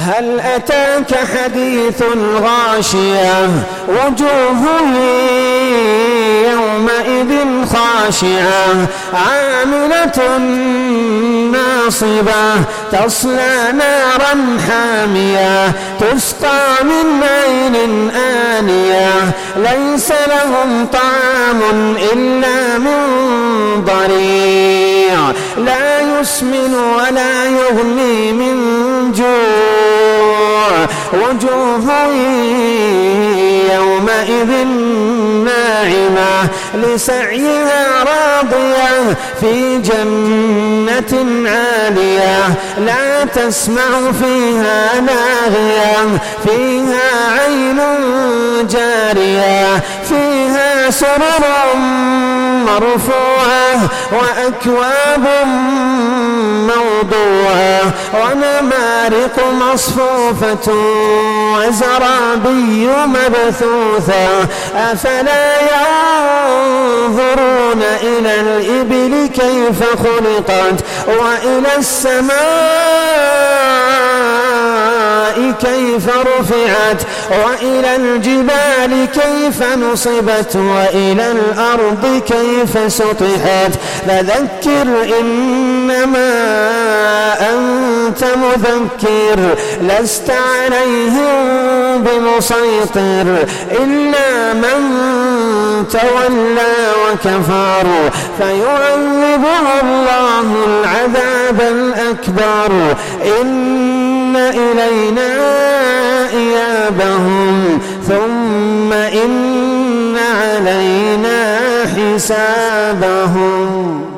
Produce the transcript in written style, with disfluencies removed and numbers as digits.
هل أتاك حديث الغاشية وجوه يومئذ خاشعة عاملة ناصبة تصلى نارا حامية تسقى من عين آنية ليس لهم طعام إلا من ضريع لا يسمن ولا يغني من جوع وجوه يومئذ ناعمة لسعيها راضية في جنة عالية لا تسمع فيها لاغية فيها عين جارية فيها سرر مرفوعة وأكواب موضوعة ونمارق مصفوفة وزرابي مبثوثة أفلا ينظرون إلى الإبل كيف خلقت وإلى السماء كيف رفعت وإلى الجبال كيف نصبت وإلى الأرض كيف سطحت فذكر إنما أنت مذكر لست عليهم بمسيطر إلا من تولى وكفر فيعذبه الله العذاب الأكبر إن إلينا إيابهم ثم إن علينا حسابهم.